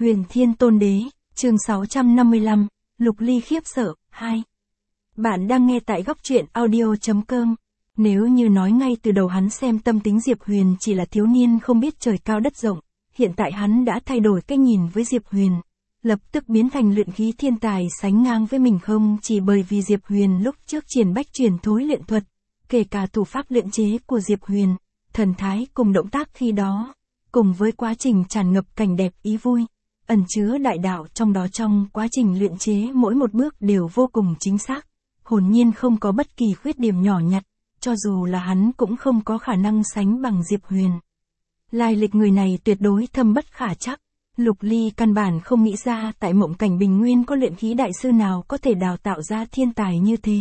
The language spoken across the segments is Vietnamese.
Huyền Thiên Tôn Đế, chương 655, Lục Ly khiếp sợ, 2. Bạn đang nghe tại góc truyện audio.com. Nếu như nói ngay từ đầu hắn xem tâm tính Diệp Huyền chỉ là thiếu niên không biết trời cao đất rộng, hiện tại hắn đã thay đổi cách nhìn với Diệp Huyền, lập tức biến thành luyện khí thiên tài sánh ngang với mình không chỉ bởi vì Diệp Huyền lúc trước triển bách truyền thối luyện thuật, kể cả thủ pháp luyện chế của Diệp Huyền, thần thái cùng động tác khi đó, cùng với quá trình tràn ngập cảnh đẹp ý vui, ẩn chứa đại đạo trong đó, trong quá trình luyện chế mỗi một bước đều vô cùng chính xác, hồn nhiên không có bất kỳ khuyết điểm nhỏ nhặt, cho dù là hắn cũng không có khả năng sánh bằng Diệp Huyền. Lai lịch người này tuyệt đối thâm bất khả trắc, Lục Ly căn bản không nghĩ ra tại mộng cảnh bình nguyên có luyện khí đại sư nào có thể đào tạo ra thiên tài như thế.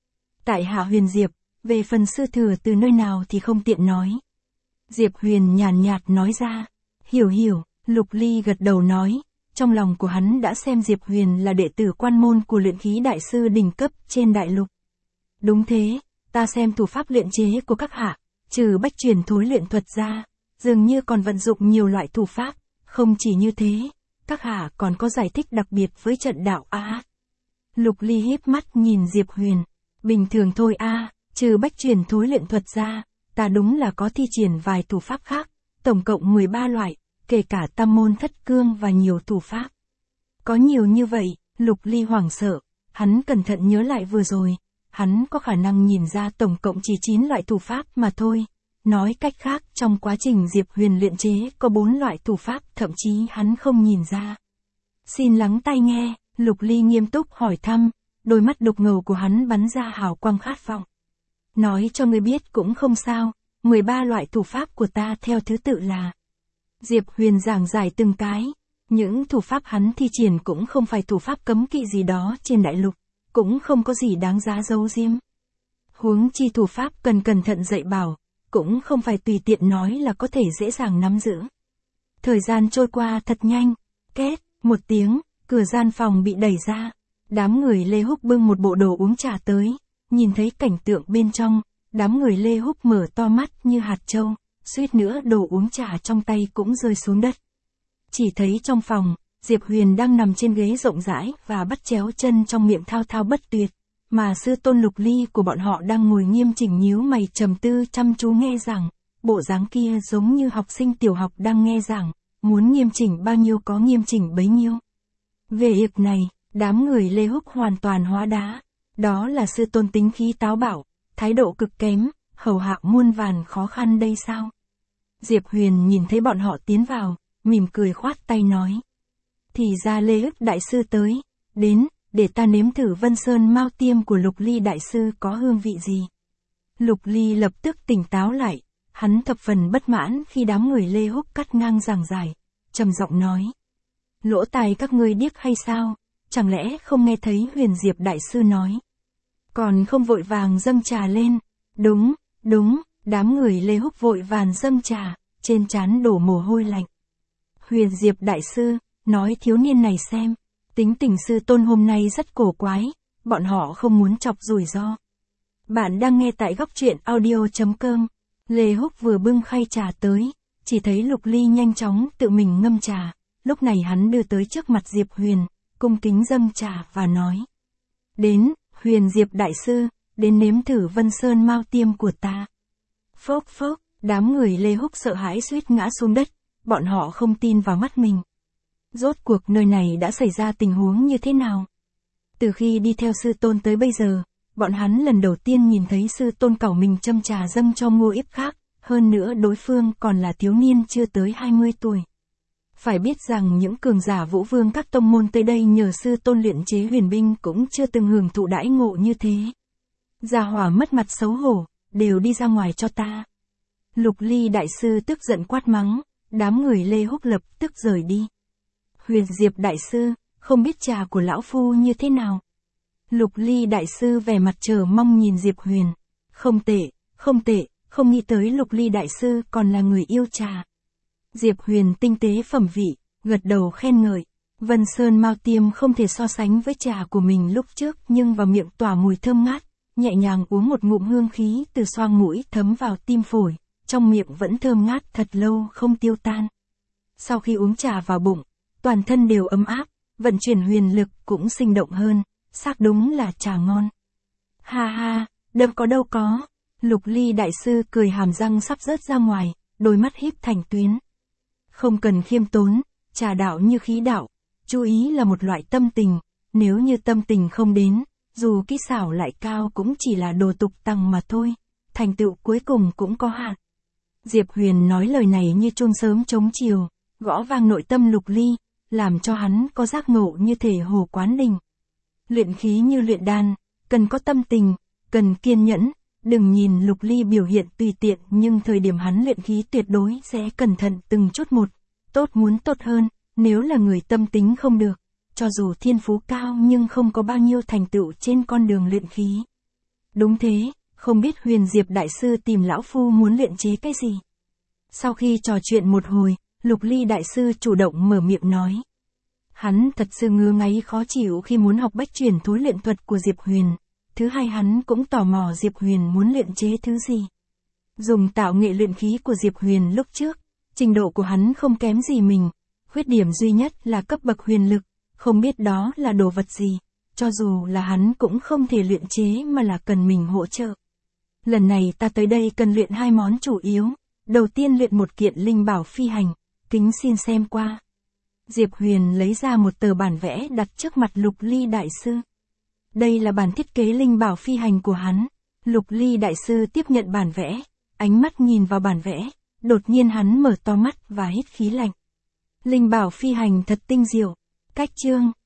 Tại Hạ Huyền Diệp, về phần sư thừa từ nơi nào thì không tiện nói. Diệp Huyền nhàn nhạt nói ra, hiểu, Lục Ly gật đầu nói, trong lòng của hắn đã xem Diệp Huyền là đệ tử quan môn của luyện khí đại sư đỉnh cấp trên đại lục. Đúng thế, ta xem thủ pháp luyện chế của các hạ, trừ bách truyền thối luyện thuật ra, dường như còn vận dụng nhiều loại thủ pháp, không chỉ như thế, các hạ còn có giải thích đặc biệt với trận đạo a. Lục Ly híp mắt nhìn Diệp Huyền, bình thường thôi a, trừ bách truyền thối luyện thuật ra, ta đúng là có thi triển vài thủ pháp khác, tổng cộng 13 loại, kể cả tam môn thất cương và nhiều thủ pháp. Có nhiều như vậy, Lục Ly hoảng sợ, hắn cẩn thận nhớ lại vừa rồi, hắn có khả năng nhìn ra tổng cộng chỉ 9 loại thủ pháp mà thôi. Nói cách khác, trong quá trình Diệp Huyền luyện chế có 4 loại thủ pháp thậm chí hắn không nhìn ra. Xin lắng tai nghe, Lục Ly nghiêm túc hỏi thăm, đôi mắt đục ngầu của hắn bắn ra hào quang khát vọng. Nói cho ngươi biết cũng không sao, 13 loại thủ pháp của ta theo thứ tự là. Diệp Huyền giảng giải từng cái, những thủ pháp hắn thi triển cũng không phải thủ pháp cấm kỵ gì đó trên đại lục, cũng không có gì đáng giá giấu giếm. Huống chi thủ pháp cần cẩn thận dạy bảo, cũng không phải tùy tiện nói là có thể dễ dàng nắm giữ. Thời gian trôi qua thật nhanh, két, một tiếng, cửa gian phòng bị đẩy ra, đám người Lê Húc bưng một bộ đồ uống trà tới, nhìn thấy cảnh tượng bên trong, đám người Lê Húc mở to mắt như hạt trâu, suýt nữa đồ uống trà trong tay cũng rơi xuống đất. Chỉ thấy trong phòng, Diệp Huyền đang nằm trên ghế rộng rãi và bắt chéo chân trong miệng thao thao bất tuyệt, mà sư tôn Lục Ly của bọn họ đang ngồi nghiêm chỉnh nhíu mày trầm tư chăm chú nghe giảng, bộ dáng kia giống như học sinh tiểu học đang nghe giảng, muốn nghiêm chỉnh bao nhiêu có nghiêm chỉnh bấy nhiêu. Về việc này, đám người Lê Húc hoàn toàn hóa đá, đó là sư tôn tính khí táo bạo, thái độ cực kém, hầu hạ muôn vàn khó khăn đây sao? Diệp Huyền nhìn thấy bọn họ tiến vào, mỉm cười khoát tay nói. Thì ra Lê Húc đại sư tới, đến, để ta nếm thử Vân Sơn Mao Tiêm của Lục Ly đại sư có hương vị gì. Lục Ly lập tức tỉnh táo lại, hắn thập phần bất mãn khi đám người Lê Húc cắt ngang giảng giải, trầm giọng nói. Lỗ tai các ngươi điếc hay sao, chẳng lẽ không nghe thấy Huyền Diệp đại sư nói. Còn không vội vàng dâng trà lên, đúng, đám người Lê Húc vội vàng dâng trà, trên trán đổ mồ hôi lạnh. Huyền Diệp đại sư, nói thiếu niên này xem, tính tình sư tôn hôm nay rất cổ quái, bọn họ không muốn chọc rủi ro. Bạn đang nghe tại góc truyện audio.com, Lê Húc vừa bưng khay trà tới, chỉ thấy Lục Ly nhanh chóng tự mình ngâm trà, lúc này hắn đưa tới trước mặt Diệp Huyền, cung kính dâng trà và nói. Đến, Huyền Diệp đại sư, đến nếm thử Vân Sơn Mao Tiêm của ta. Phốc, đám người Lê Húc sợ hãi suýt ngã xuống đất, bọn họ không tin vào mắt mình. Rốt cuộc nơi này đã xảy ra tình huống như thế nào? Từ khi đi theo sư tôn tới bây giờ, bọn hắn lần đầu tiên nhìn thấy sư tôn cẩu mình châm trà dâng cho Ngô Yếp khác, hơn nữa đối phương còn là thiếu niên chưa tới 20 tuổi. Phải biết rằng những cường giả vũ vương các tông môn tới đây nhờ sư tôn luyện chế huyền binh cũng chưa từng hưởng thụ đãi ngộ như thế. Gia hỏa mất mặt xấu hổ, đều đi ra ngoài cho ta. Lục Ly đại sư tức giận quát mắng, đám người Lê Húc lập tức rời đi. Huyền Diệp đại sư, không biết trà của lão phu như thế nào? Lục Ly đại sư vẻ mặt chờ mong nhìn Diệp Huyền. Không tệ, không nghĩ tới Lục Ly đại sư còn là người yêu trà. Diệp Huyền tinh tế phẩm vị, gật đầu khen ngợi. Vân Sơn Mao Tiêm không thể so sánh với trà của mình lúc trước nhưng vào miệng tỏa mùi thơm ngát, nhẹ nhàng uống một ngụm hương khí từ xoang mũi thấm vào tim phổi, trong miệng vẫn thơm ngát thật lâu không tiêu tan. Sau khi uống trà vào bụng, toàn thân đều ấm áp, vận chuyển huyền lực cũng sinh động hơn, xác đúng là trà ngon. Ha ha, đâu có. Lục Ly đại sư cười hàm răng sắp rớt ra ngoài, đôi mắt híp thành tuyến. Không cần khiêm tốn, trà đạo như khí đạo, chú ý là một loại tâm tình, nếu như tâm tình không đến, dù kỹ xảo lại cao cũng chỉ là đồ tục tằng mà thôi, thành tựu cuối cùng cũng có hạn. Diệp Huyền nói lời này như chuông sớm chống chiều, gõ vang nội tâm Lục Ly, làm cho hắn có giác ngộ như thể hồ quán đỉnh. Luyện khí như luyện đan, cần có tâm tình, cần kiên nhẫn, đừng nhìn Lục Ly biểu hiện tùy tiện nhưng thời điểm hắn luyện khí tuyệt đối sẽ cẩn thận từng chút một, tốt muốn tốt hơn, nếu là người tâm tính không được, cho dù thiên phú cao nhưng không có bao nhiêu thành tựu trên con đường luyện khí. Đúng thế, không biết Huyền Diệp đại sư tìm lão phu muốn luyện chế cái gì. Sau khi trò chuyện một hồi, Lục Ly đại sư chủ động mở miệng nói. Hắn thật sự ngứa ngáy khó chịu khi muốn học bách truyền thối luyện thuật của Diệp Huyền. Thứ hai hắn cũng tò mò Diệp Huyền muốn luyện chế thứ gì. Dùng tạo nghệ luyện khí của Diệp Huyền lúc trước, trình độ của hắn không kém gì mình, khuyết điểm duy nhất là cấp bậc huyền lực, không biết đó là đồ vật gì, cho dù là hắn cũng không thể luyện chế mà là cần mình hỗ trợ. Lần này ta tới đây cần luyện 2 món chủ yếu, đầu tiên luyện một kiện linh bảo phi hành, kính xin xem qua. Diệp Huyền lấy ra một tờ bản vẽ đặt trước mặt Lục Ly đại sư. Đây là bản thiết kế linh bảo phi hành của hắn. Lục Ly đại sư tiếp nhận bản vẽ, ánh mắt nhìn vào bản vẽ, đột nhiên hắn mở to mắt và hít khí lạnh. Linh bảo phi hành thật tinh diệu. Cách chương